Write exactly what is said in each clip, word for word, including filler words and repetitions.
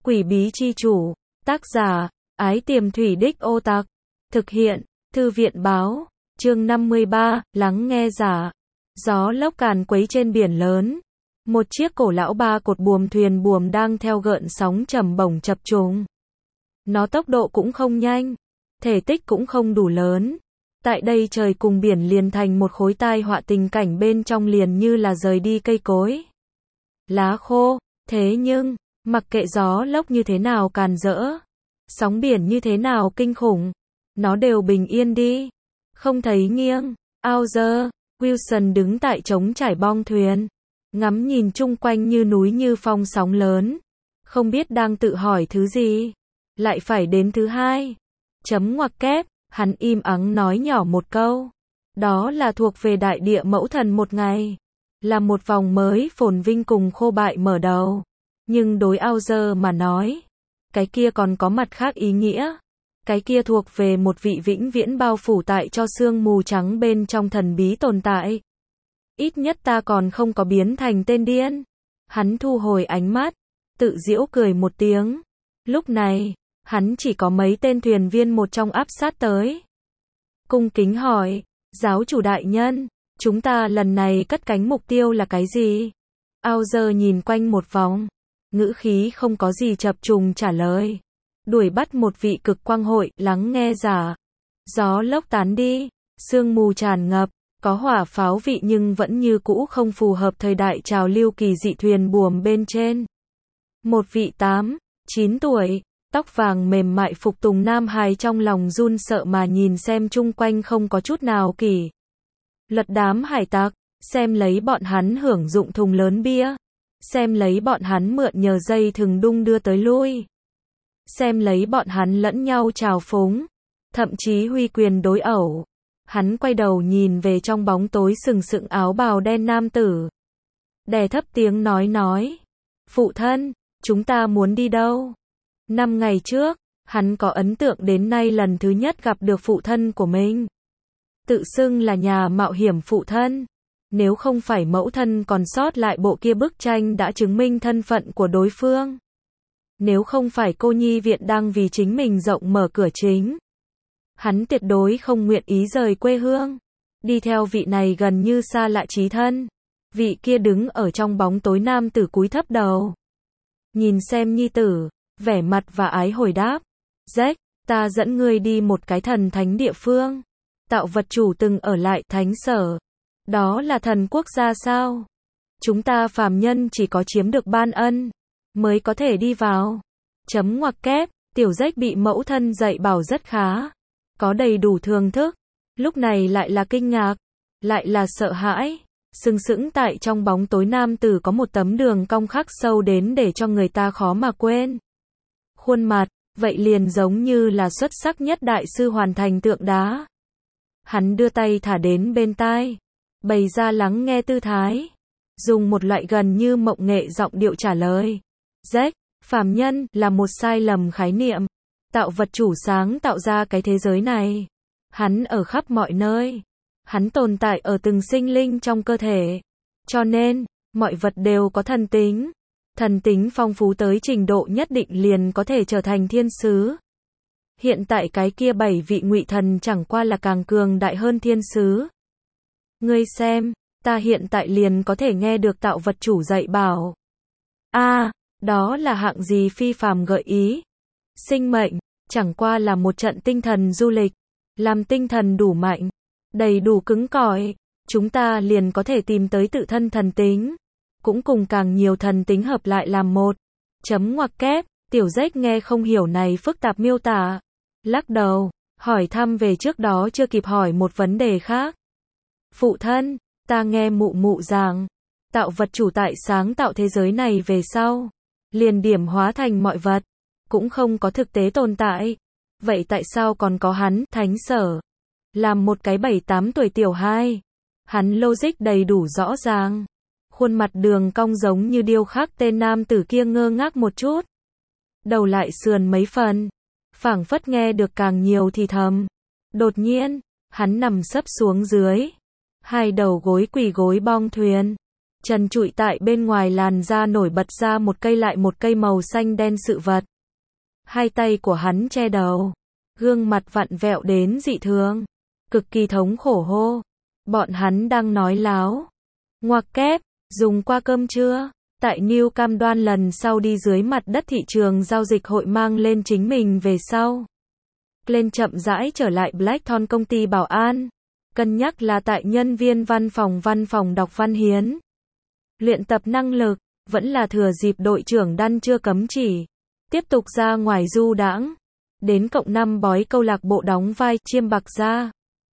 Quỷ bí chi chủ, tác giả, Ái Tiềm Thủy Đích Ô Tặc, thực hiện, Thư viện báo, chương năm mươi ba, lắng nghe giả. Gió lốc càn quấy trên biển lớn. Một chiếc cổ lão ba cột buồm thuyền buồm đang theo gợn sóng trầm bổng chập trùng. Nó tốc độ cũng không nhanh, thể tích cũng không đủ lớn. Tại đây trời cùng biển liền thành một khối tai họa, tình cảnh bên trong liền như là rời đi cây cối, lá khô. Thế nhưng, mặc kệ gió lốc như thế nào càn rỡ, sóng biển như thế nào kinh khủng, nó đều bình yên đi, không thấy nghiêng. Auger, Wilson đứng tại trống trải bong thuyền, ngắm nhìn chung quanh như núi như phong sóng lớn, không biết đang tự hỏi thứ gì. Lại phải đến thứ hai. Chấm ngoặc kép, hắn im ắng nói nhỏ một câu. Đó là thuộc về đại địa mẫu thần một ngày. Là một vòng mới phồn vinh cùng khô bại mở đầu. Nhưng đối Auger mà nói, cái kia còn có mặt khác ý nghĩa. Cái kia thuộc về một vị vĩnh viễn bao phủ tại cho sương mù trắng bên trong thần bí tồn tại. Ít nhất ta còn không có biến thành tên điên. Hắn thu hồi ánh mắt, tự giễu cười một tiếng. Lúc này, hắn chỉ có mấy tên thuyền viên một trong áp sát tới. Cung kính hỏi, giáo chủ đại nhân, chúng ta lần này cất cánh mục tiêu là cái gì? Auger nhìn quanh một vòng, ngữ khí không có gì chập trùng trả lời. Đuổi bắt một vị cực quang hội, lắng nghe giả. Gió lốc tán đi, sương mù tràn ngập, có hỏa pháo vị nhưng vẫn như cũ không phù hợp thời đại trào lưu kỳ dị thuyền buồm bên trên. Một vị tám, chín tuổi, tóc vàng mềm mại phục tùng nam hài trong lòng run sợ mà nhìn xem chung quanh không có chút nào kỷ luật đám hải tặc, xem lấy bọn hắn hưởng dụng thùng lớn bia, xem lấy bọn hắn mượn nhờ dây thừng đung đưa tới lui, xem lấy bọn hắn lẫn nhau trào phúng, thậm chí huy quyền đối ẩu. Hắn quay đầu nhìn về trong bóng tối sừng sững áo bào đen nam tử, đè thấp tiếng nói nói, phụ thân, chúng ta muốn đi đâu? Năm ngày trước, hắn có ấn tượng đến nay lần thứ nhất gặp được phụ thân của mình. Tự xưng là nhà mạo hiểm phụ thân. Nếu không phải mẫu thân còn sót lại bộ kia bức tranh đã chứng minh thân phận của đối phương. Nếu không phải cô nhi viện đang vì chính mình rộng mở cửa chính. Hắn tuyệt đối không nguyện ý rời quê hương. Đi theo vị này gần như xa lạ chí thân. Vị kia đứng ở trong bóng tối nam tử cúi thấp đầu. Nhìn xem nhi tử, vẻ mặt và ái hồi đáp. Jack, ta dẫn ngươi đi một cái thần thánh địa phương. Tạo vật chủ từng ở lại thánh sở. Đó là thần quốc gia sao? Chúng ta phàm nhân chỉ có chiếm được ban ân, mới có thể đi vào. Chấm ngoặc kép, tiểu Jack bị mẫu thân dạy bảo rất khá. Có đầy đủ thường thức. Lúc này lại là kinh ngạc, lại là sợ hãi. Sừng sững tại trong bóng tối nam tử có một tấm đường cong khắc sâu đến để cho người ta khó mà quên. Khuôn mặt, vậy liền giống như là xuất sắc nhất đại sư hoàn thành tượng đá. Hắn đưa tay thả đến bên tai, bày ra lắng nghe tư thái, dùng một loại gần như mộng nghệ giọng điệu trả lời. Jack, phàm nhân là một sai lầm khái niệm. Tạo vật chủ sáng tạo ra cái thế giới này. Hắn ở khắp mọi nơi. Hắn tồn tại ở từng sinh linh trong cơ thể. Cho nên, mọi vật đều có thần tính. Thần tính phong phú tới trình độ nhất định liền có thể trở thành thiên sứ. Hiện tại cái kia bảy vị ngụy thần chẳng qua là càng cường đại hơn thiên sứ. Ngươi xem, ta hiện tại liền có thể nghe được tạo vật chủ dạy bảo. A, à, đó là hạng gì phi phàm gợi ý. Sinh mệnh, chẳng qua là một trận tinh thần du lịch. Làm tinh thần đủ mạnh, đầy đủ cứng cỏi, chúng ta liền có thể tìm tới tự thân thần tính. Cũng cùng càng nhiều thần tính hợp lại làm một. Chấm ngoặc kép, tiểu Jack nghe không hiểu này phức tạp miêu tả. Lắc đầu, hỏi thăm về trước đó chưa kịp hỏi một vấn đề khác. Phụ thân, ta nghe mụ mụ rằng, tạo vật chủ tại sáng tạo thế giới này về sau, liền điểm hóa thành mọi vật, cũng không có thực tế tồn tại. Vậy tại sao còn có hắn, thánh sở? Làm một cái bảy tám tuổi tiểu hai. Hắn logic đầy đủ rõ ràng. Khuôn mặt đường cong giống như điêu khắc, tên nam tử kia ngơ ngác một chút. Đầu lại sườn mấy phần. Phảng phất nghe được càng nhiều thì thầm. Đột nhiên, hắn nằm sấp xuống dưới. Hai đầu gối quỳ gối bong thuyền. trần trụi tại bên ngoài làn da nổi bật ra một cây lại một cây màu xanh đen sự vật. Hai tay của hắn che đầu, gương mặt vặn vẹo đến dị thường, cực kỳ thống khổ hô. Bọn hắn đang nói láo. Ngoặc kép, dùng qua cơm chưa? Tại New Cam Đoan lần sau đi dưới mặt đất thị trường giao dịch hội mang lên chính mình về sau. Glenn chậm rãi trở lại Blackthorn công ty bảo an. Cân nhắc là tại nhân viên văn phòng văn phòng đọc văn hiến. Luyện tập năng lực, vẫn là thừa dịp đội trưởng Đan chưa cấm chỉ. Tiếp tục ra ngoài du đãng. Đến cộng năm bói câu lạc bộ đóng vai chiêm bạc ra.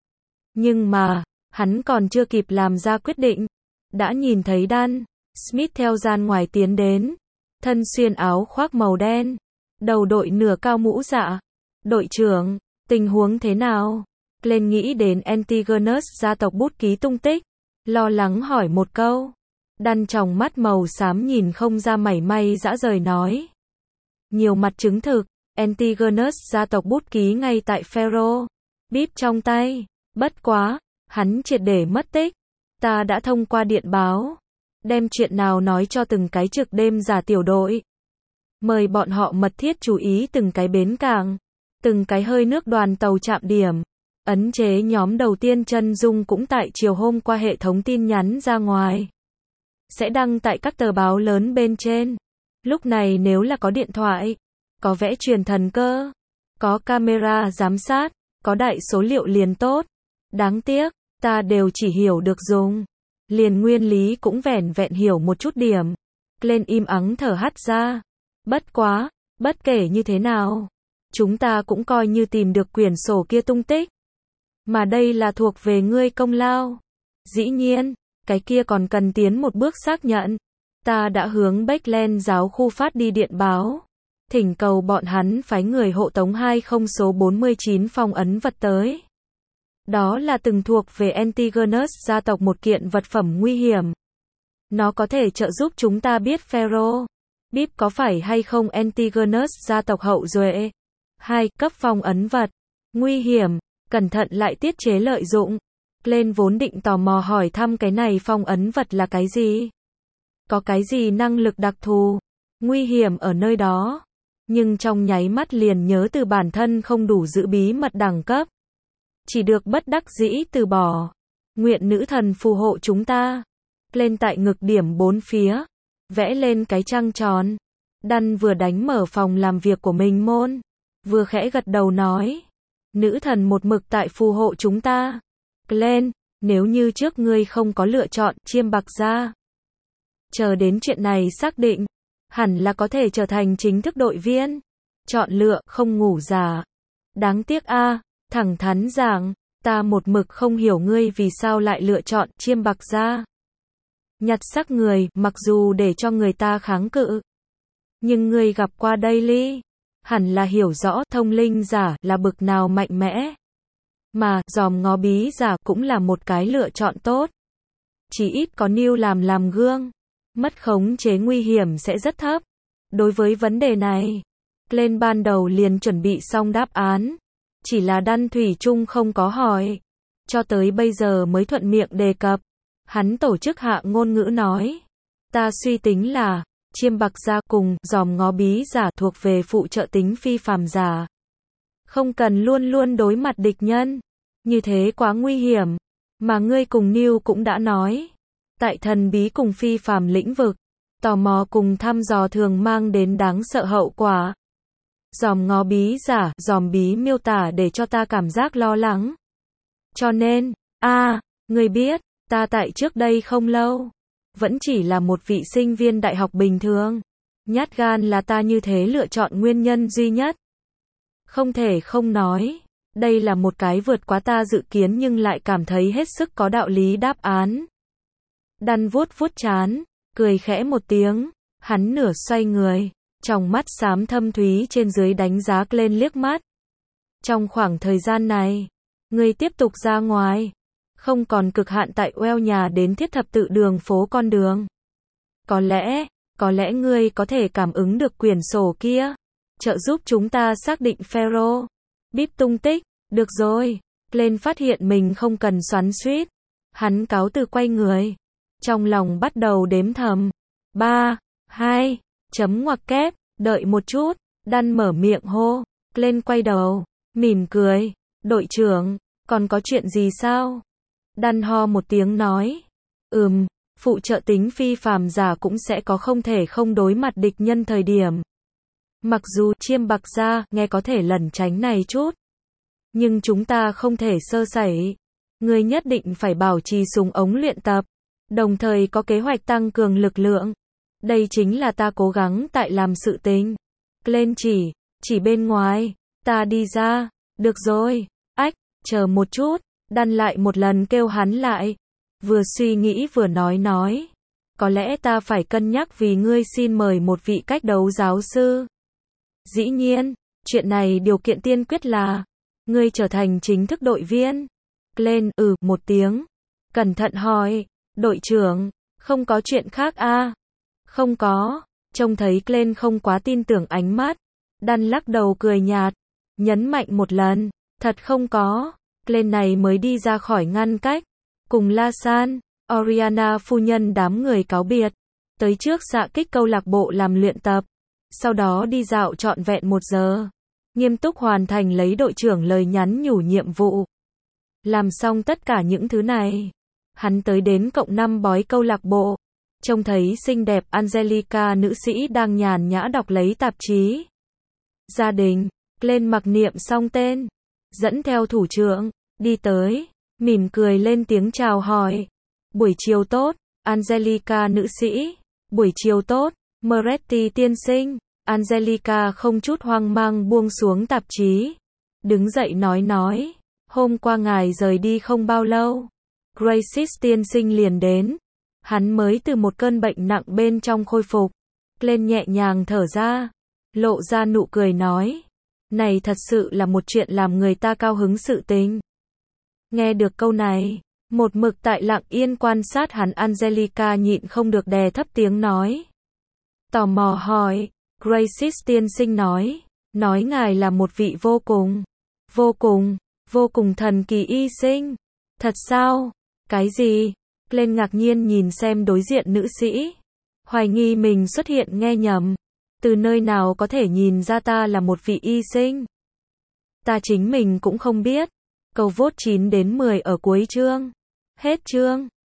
Nhưng mà, hắn còn chưa kịp làm ra quyết định. Đã nhìn thấy Đan Smith theo gian ngoài tiến đến. Thân xuyên áo khoác màu đen. Đầu đội nửa cao mũ dạ. Đội trưởng, tình huống thế nào? Glenn nghĩ đến Antigonus gia tộc bút ký tung tích. Lo lắng hỏi một câu. Đan tròng mắt màu xám nhìn không ra mảy may dã rời nói. Nhiều mặt chứng thực, Antigonus gia tộc bút ký ngay tại Pharaoh. Bíp trong tay. Bất quá, hắn triệt để mất tích. Ta đã thông qua điện báo. Đem chuyện nào nói cho từng cái trực đêm giả tiểu đội. Mời bọn họ mật thiết chú ý từng cái bến cảng. Từng cái hơi nước đoàn tàu chạm điểm. Ấn chế nhóm đầu tiên chân dung cũng tại chiều hôm qua hệ thống tin nhắn ra ngoài. Sẽ đăng tại các tờ báo lớn bên trên. Lúc này nếu là có điện thoại, có vẽ truyền thần cơ, có camera giám sát, có đại số liệu liền tốt. Đáng tiếc, ta đều chỉ hiểu được dùng. Liền nguyên lý cũng vẻn vẹn hiểu một chút điểm. Glenn im ắng thở hắt ra. Bất quá, bất kể như thế nào, chúng ta cũng coi như tìm được quyển sổ kia tung tích. Mà đây là thuộc về ngươi công lao. Dĩ nhiên, cái kia còn cần tiến một bước xác nhận. Ta đã hướng Backland giáo khu phát đi điện báo. Thỉnh cầu bọn hắn phái người hộ tống hai không số bốn mươi chín phong ấn vật tới. Đó là từng thuộc về Antigonus gia tộc một kiện vật phẩm nguy hiểm. Nó có thể trợ giúp chúng ta biết Pharaoh. Bíp có phải hay không Antigonus gia tộc hậu duệ. Hai cấp phong ấn vật. Nguy hiểm, cẩn thận lại tiết chế lợi dụng. Glenn vốn định tò mò hỏi thăm cái này phong ấn vật là cái gì. Có cái gì năng lực đặc thù. Nguy hiểm ở nơi đó. Nhưng trong nháy mắt liền nhớ từ bản thân không đủ giữ bí mật đẳng cấp. Chỉ được bất đắc dĩ từ bỏ. Nguyện nữ thần phù hộ chúng ta. Lên tại ngực điểm bốn phía. Vẽ lên cái trăng tròn. Đan vừa đánh mở phòng làm việc của mình môn. Vừa khẽ gật đầu nói. Nữ thần một mực tại phù hộ chúng ta. Glenn, nếu như trước ngươi không có lựa chọn chiêm bạc ra. Chờ đến chuyện này xác định. Hẳn là có thể trở thành chính thức đội viên. Chọn lựa không ngủ giả. Đáng tiếc a à, thẳng thắn giảng, ta một mực không hiểu ngươi vì sao lại lựa chọn chiêm bạc ra. Nhặt xác người, mặc dù để cho người ta kháng cự. Nhưng ngươi gặp qua Daily, hẳn là hiểu rõ thông linh giả là bực nào mạnh mẽ. Mà, dòm ngó bí giả cũng là một cái lựa chọn tốt. Chỉ ít có New làm làm gương. Mất khống chế nguy hiểm sẽ rất thấp. Đối với vấn đề này, Glenn ban đầu liền chuẩn bị xong đáp án. Chỉ là Đan thủy chung không có hỏi. Cho tới bây giờ mới thuận miệng đề cập. Hắn tổ chức hạ ngôn ngữ nói. Ta suy tính là, chiêm bạc gia cùng, dòm ngó bí giả thuộc về phụ trợ tính phi phàm giả. Không cần luôn luôn đối mặt địch nhân. Như thế quá nguy hiểm. Mà ngươi cùng New cũng đã nói. Tại thần bí cùng phi phàm lĩnh vực, tò mò cùng thăm dò thường mang đến đáng sợ hậu quả. Dòm ngó bí giả, dòm bí miêu tả để cho ta cảm giác lo lắng. Cho nên, a, à, ngươi biết, ta tại trước đây không lâu, vẫn chỉ là một vị sinh viên đại học bình thường. Nhát gan là ta như thế lựa chọn nguyên nhân duy nhất. Không thể không nói, đây là một cái vượt quá ta dự kiến nhưng lại cảm thấy hết sức có đạo lý đáp án. Đan vuốt vuốt trán, cười khẽ một tiếng, hắn nửa xoay người, trong mắt xám thâm thúy trên dưới đánh giá lên liếc mắt. Trong khoảng thời gian này, ngươi tiếp tục ra ngoài, không còn cực hạn tại Well nhà đến thiết thập tự đường phố con đường. Có lẽ, có lẽ ngươi có thể cảm ứng được quyển sổ kia, trợ giúp chúng ta xác định Pharaoh. Bíp tung tích, được rồi, Glenn phát hiện mình không cần xoắn xuýt, hắn cáo từ quay người. trong lòng bắt đầu đếm thầm. Ba, hai, chấm ngoặc kép, đợi một chút, Đan mở miệng hô, Glenn quay đầu, mỉm cười, đội trưởng, còn có chuyện gì sao? Đan ho một tiếng nói, ừm, phụ trợ tính phi phàm giả cũng sẽ có không thể không đối mặt địch nhân thời điểm. Mặc dù chiêm bạc ra, nghe có thể lẩn tránh này chút, nhưng chúng ta không thể sơ sẩy. Ngươi nhất định phải bảo trì súng ống luyện tập, đồng thời có kế hoạch tăng cường lực lượng. Đây chính là ta cố gắng tại làm sự tình. Glenn chỉ, chỉ bên ngoài, ta đi ra, được rồi, ách, chờ một chút, Đan lại một lần kêu hắn lại. Vừa suy nghĩ vừa nói nói, có lẽ ta phải cân nhắc vì ngươi xin mời một vị cách đấu giáo sư. Dĩ nhiên, chuyện này điều kiện tiên quyết là, ngươi trở thành chính thức đội viên. Glenn, ừ, một tiếng. Cẩn thận hỏi, đội trưởng, không có chuyện khác à? Không có, trông thấy Glenn không quá tin tưởng ánh mắt. Đan lắc đầu cười nhạt, nhấn mạnh một lần, thật không có. Glenn này mới đi ra khỏi ngăn cách, cùng La San, Oriana phu nhân đám người cáo biệt, tới trước xạ kích câu lạc bộ làm luyện tập, sau đó đi dạo trọn vẹn một giờ, nghiêm túc hoàn thành lấy đội trưởng lời nhắn nhủ nhiệm vụ. Làm xong tất cả những thứ này, hắn tới đến cộng năm bói câu lạc bộ, trông thấy xinh đẹp Angelica nữ sĩ đang nhàn nhã đọc lấy tạp chí. Gia đình, Glenn mặc niệm xong tên, dẫn theo thủ trưởng, đi tới, mỉm cười lên tiếng chào hỏi. Buổi chiều tốt, Angelica nữ sĩ. Buổi chiều tốt, Moretti tiên sinh. Angelica không chút hoang mang buông xuống tạp chí, đứng dậy nói nói, hôm qua ngài rời đi không bao lâu, Gracie tiên sinh liền đến, hắn mới từ một cơn bệnh nặng bên trong khôi phục. Glenn nhẹ nhàng thở ra, lộ ra nụ cười nói, này thật sự là một chuyện làm người ta cao hứng sự tình. Nghe được câu này, một mực tại lặng yên quan sát hắn Angelica nhịn không được đè thấp tiếng nói. Tò mò hỏi, Gracie tiên sinh nói, nói ngài là một vị vô cùng, vô cùng, vô cùng thần kỳ y sinh. Thật sao? Cái gì? Glenn ngạc nhiên nhìn xem đối diện nữ sĩ, hoài nghi mình xuất hiện nghe nhầm. Từ nơi nào có thể nhìn ra ta là một vị y sinh? Ta chính mình cũng không biết. Câu vốt chín đến mười ở cuối chương. Hết chương.